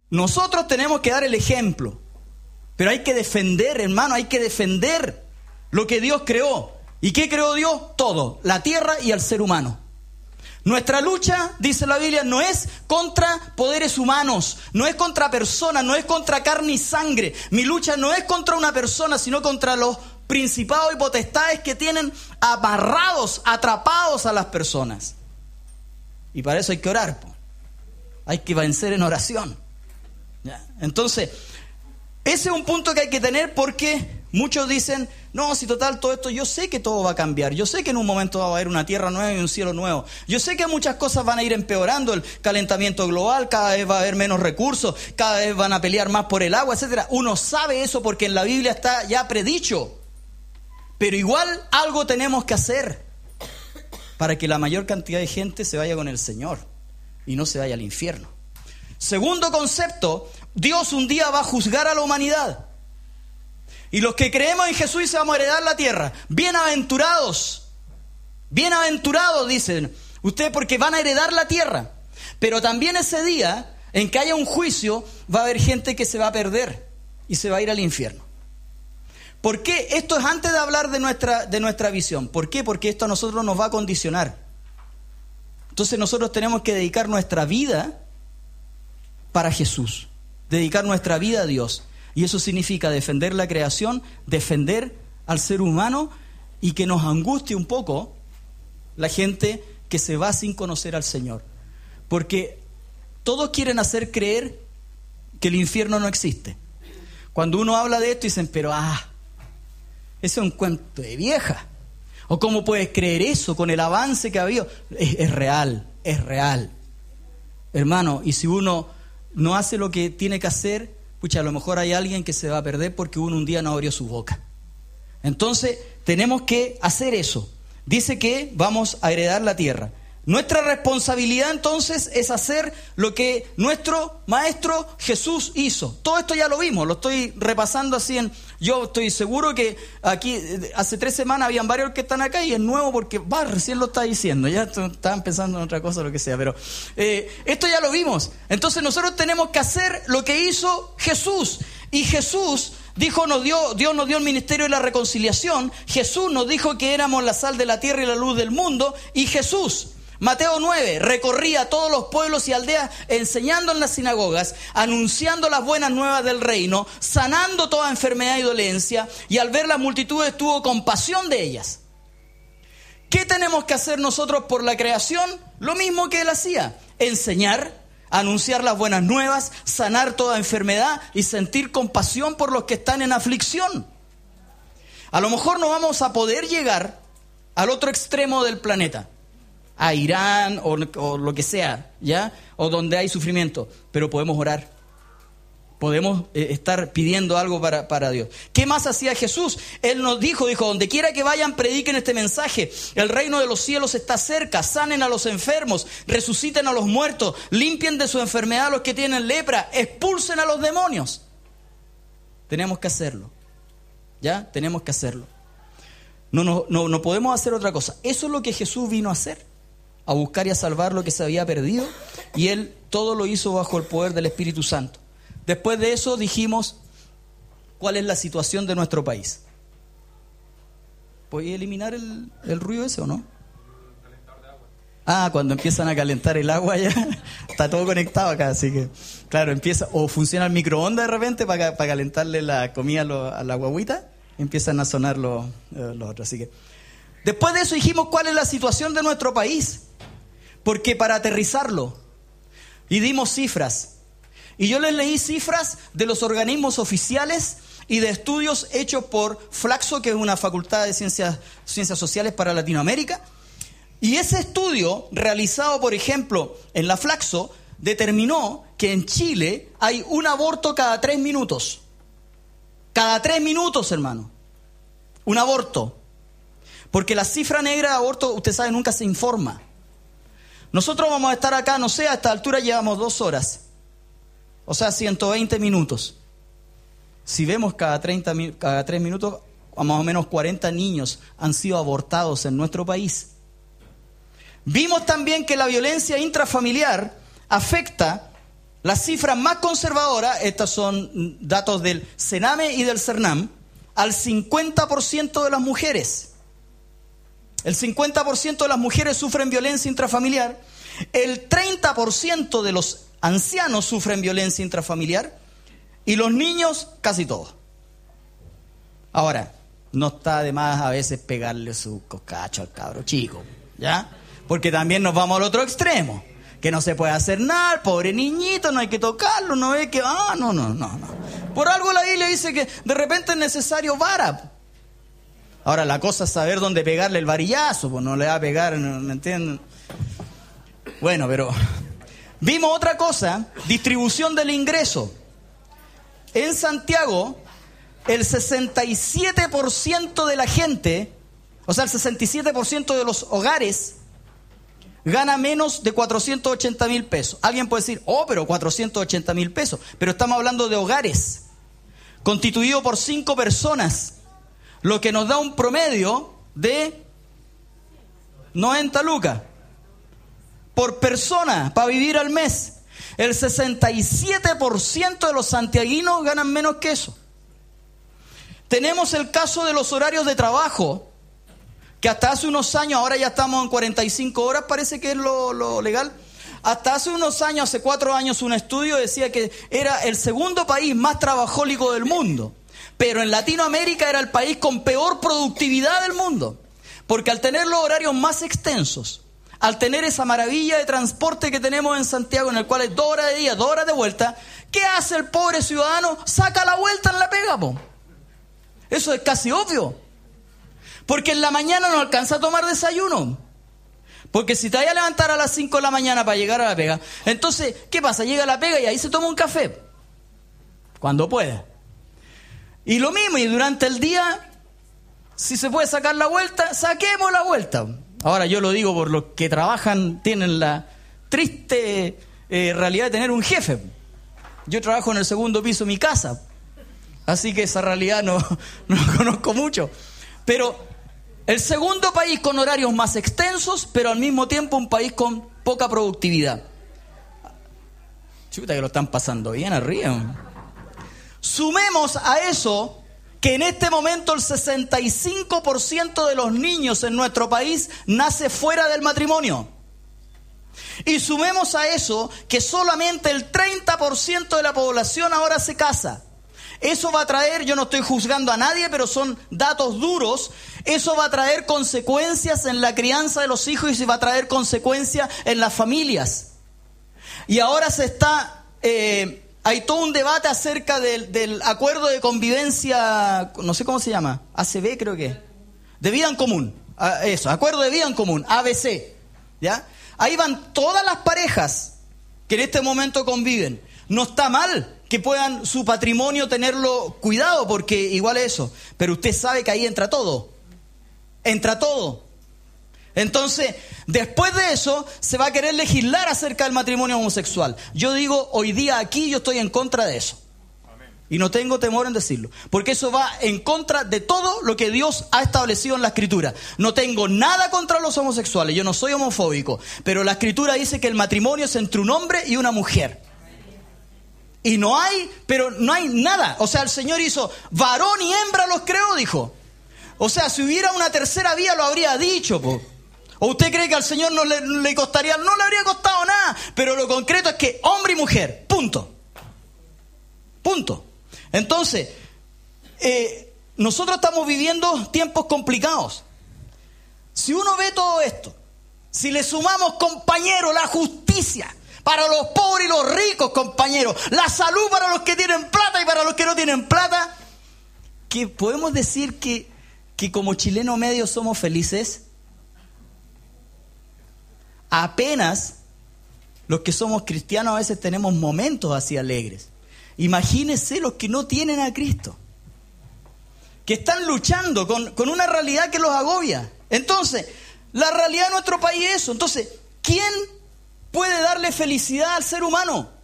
Nosotros tenemos que dar el ejemplo, pero hay que defender, hermano, hay que defender lo que Dios creó. ¿Y qué creó Dios? Todo, la tierra y al ser humano. Nuestra lucha, dice la Biblia, no es contra poderes humanos, no es contra personas, no es contra carne y sangre. Mi lucha no es contra una persona, sino contra los principados y potestades que tienen amarrados, atrapados a las personas. Y para eso hay que orar, po. Hay que vencer en oración. ¿Ya? Entonces, ese es un punto que hay que tener, porque muchos dicen, no, si total todo esto, yo sé que todo va a cambiar, yo sé que en un momento va a haber una tierra nueva y un cielo nuevo, yo sé que muchas cosas van a ir empeorando, el calentamiento global, cada vez va a haber menos recursos, cada vez van a pelear más por el agua, etcétera. Uno sabe eso porque en la Biblia está ya predicho, pero igual algo tenemos que hacer para que la mayor cantidad de gente se vaya con el Señor y no se vaya al infierno. Segundo concepto, Dios un día va a juzgar a la humanidad. Y los que creemos en Jesús y vamos a heredar la tierra, bienaventurados, dicen ustedes, porque van a heredar la tierra. Pero también ese día, en que haya un juicio, va a haber gente que se va a perder y se va a ir al infierno. ¿Por qué? Esto es antes de hablar de nuestra visión. ¿Por qué? Porque esto a nosotros nos va a condicionar. Entonces nosotros tenemos que dedicar nuestra vida para Jesús, dedicar nuestra vida a Dios. Y eso significa defender la creación, defender al ser humano, y que nos angustie un poco la gente que se va sin conocer al Señor. Porque todos quieren hacer creer que el infierno no existe. Cuando uno habla de esto dicen, pero ese es un cuento de vieja. ¿O cómo puedes creer eso con el avance que ha habido? Es real. Hermano, y si uno no hace lo que tiene que hacer, pucha, a lo mejor hay alguien que se va a perder porque uno un día no abrió su boca. Entonces, tenemos que hacer eso. Dice que vamos a heredar la tierra. Nuestra responsabilidad entonces es hacer lo que nuestro Maestro Jesús hizo. Todo esto ya lo vimos, lo estoy repasando así. Yo estoy seguro que aquí hace 3 semanas habían varios que están acá y es nuevo porque recién lo está diciendo. Ya estaban pensando en otra cosa o lo que sea, pero esto ya lo vimos. Entonces nosotros tenemos que hacer lo que hizo Jesús. Y Jesús dijo, Dios nos dio el ministerio de la reconciliación. Jesús nos dijo que éramos la sal de la tierra y la luz del mundo. Y Jesús, Mateo 9, recorría a todos los pueblos y aldeas, enseñando en las sinagogas, anunciando las buenas nuevas del reino, sanando toda enfermedad y dolencia, y al ver las multitudes tuvo compasión de ellas. ¿Qué tenemos que hacer nosotros por la creación? Lo mismo que él hacía: enseñar, anunciar las buenas nuevas, sanar toda enfermedad y sentir compasión por los que están en aflicción. A lo mejor no vamos a poder llegar al otro extremo del planeta, a Irán o lo que sea, ¿ya? O donde hay sufrimiento, pero podemos orar. Podemos estar pidiendo algo para Dios. ¿Qué más hacía Jesús? Él nos dijo, donde quiera que vayan, prediquen este mensaje. El reino de los cielos está cerca. Sanen a los enfermos, resuciten a los muertos, limpien de su enfermedad a los que tienen lepra, expulsen a los demonios. Tenemos que hacerlo. ¿Ya? Tenemos que hacerlo. No podemos hacer otra cosa. Eso es lo que Jesús vino a hacer, a buscar y a salvar lo que se había perdido, y Él todo lo hizo bajo el poder del Espíritu Santo. Después de eso dijimos, ¿cuál es la situación de nuestro país? ¿Podéis eliminar el ruido ese o no? Cuando empiezan a calentar el agua ya está todo conectado acá, así que claro, empieza, o funciona el microondas de repente para calentarle la comida a la guaguita, empiezan a sonar los otros. Así que después de eso dijimos cuál es la situación de nuestro país, porque para aterrizarlo, y dimos cifras. Y yo les leí cifras de los organismos oficiales y de estudios hechos por Flaxo, que es una facultad de ciencias sociales para Latinoamérica. Y ese estudio, realizado, por ejemplo, en la Flaxo, determinó que en Chile hay un aborto cada 3 minutos. Cada 3 minutos, hermano. Un aborto. Porque la cifra negra de aborto, usted sabe, nunca se informa. Nosotros vamos a estar acá, no sé, a esta altura llevamos 2 horas. O sea, 120 minutos. Si vemos cada 3 minutos, a más o menos 40 niños han sido abortados en nuestro país. Vimos también que la violencia intrafamiliar afecta las cifras más conservadoras, estas son datos del Sename y del Cernam, al 50% de las mujeres. El 50% de las mujeres sufren violencia intrafamiliar, el 30% de los ancianos sufren violencia intrafamiliar y los niños casi todos. Ahora, no está de más a veces pegarle su coscacho al cabro chico, ¿ya? Porque también nos vamos al otro extremo, que no se puede hacer nada, el pobre niñito, no hay que tocarlo, no es que, no. Por algo la Biblia dice que de repente es necesario vara. Ahora, la cosa es saber dónde pegarle el varillazo, pues no le va a pegar, ¿me entienden? Bueno, pero vimos otra cosa, distribución del ingreso. En Santiago, el 67% de la gente, o sea, el 67% de los hogares gana menos de 480,000 pesos. Alguien puede decir, pero 480,000 pesos. Pero estamos hablando de hogares constituidos por 5 personas, lo que nos da un promedio de 90 lucas por persona para vivir al mes. El 67% de los santiaguinos ganan menos que eso. Tenemos el caso de los horarios de trabajo, que hasta hace unos años, ahora ya estamos en 45 horas, parece que es lo legal. Hasta hace unos años, hace 4 años, un estudio decía que era el segundo país más trabajólico del mundo. Pero en Latinoamérica era el país con peor productividad del mundo. Porque al tener los horarios más extensos, al tener esa maravilla de transporte que tenemos en Santiago, en el cual es 2 horas de ida, 2 horas de vuelta, ¿qué hace el pobre ciudadano? Saca la vuelta en la pega, po. Eso es casi obvio. Porque en la mañana no alcanza a tomar desayuno. Porque si te vayas a levantar a las 5 de la mañana para llegar a la pega, entonces, ¿qué pasa? Llega a la pega y ahí se toma un café. Cuando pueda. Y lo mismo, y durante el día, si se puede sacar la vuelta, saquemos la vuelta. Ahora yo lo digo por los que trabajan, tienen la triste realidad de tener un jefe. Yo trabajo en el segundo piso de mi casa, así que esa realidad no conozco mucho. Pero el segundo país con horarios más extensos, pero al mismo tiempo un país con poca productividad. Chuta que lo están pasando bien arriba. Sumemos a eso que en este momento el 65% de los niños en nuestro país nace fuera del matrimonio. Y sumemos a eso que solamente el 30% de la población ahora se casa. Eso va a traer, yo no estoy juzgando a nadie, pero son datos duros, eso va a traer consecuencias en la crianza de los hijos y se va a traer consecuencias en las familias. Y ahora se está... hay todo un debate acerca del acuerdo de convivencia, no sé cómo se llama, ACB creo que, de vida en común, eso, acuerdo de vida en común, ABC, ¿ya? Ahí van todas las parejas que en este momento conviven. No está mal que puedan su patrimonio tenerlo cuidado, porque igual es eso, pero usted sabe que ahí entra todo. Entonces, después de eso, se va a querer legislar acerca del matrimonio homosexual. Yo digo, hoy día aquí yo estoy en contra de eso. Amén. Y no tengo temor en decirlo. Porque eso va en contra de todo lo que Dios ha establecido en la Escritura. No tengo nada contra los homosexuales, yo no soy homofóbico. Pero la Escritura dice que el matrimonio es entre un hombre y una mujer. Y no hay nada. O sea, el Señor hizo, varón y hembra los creó, dijo. O sea, si hubiera una tercera vía lo habría dicho, po. ¿O usted cree que al Señor no le costaría? No le habría costado nada. Pero lo concreto es que hombre y mujer. Punto. Entonces, nosotros estamos viviendo tiempos complicados. Si uno ve todo esto, si le sumamos, compañeros, la justicia para los pobres y los ricos, compañeros, la salud para los que tienen plata y para los que no tienen plata, que podemos decir que como chileno medio somos felices. Apenas los que somos cristianos a veces tenemos momentos así alegres. Imagínense los que no tienen a Cristo, que están luchando con una realidad que los agobia. Entonces, la realidad de nuestro país es eso. Entonces, ¿quién puede darle felicidad al ser humano?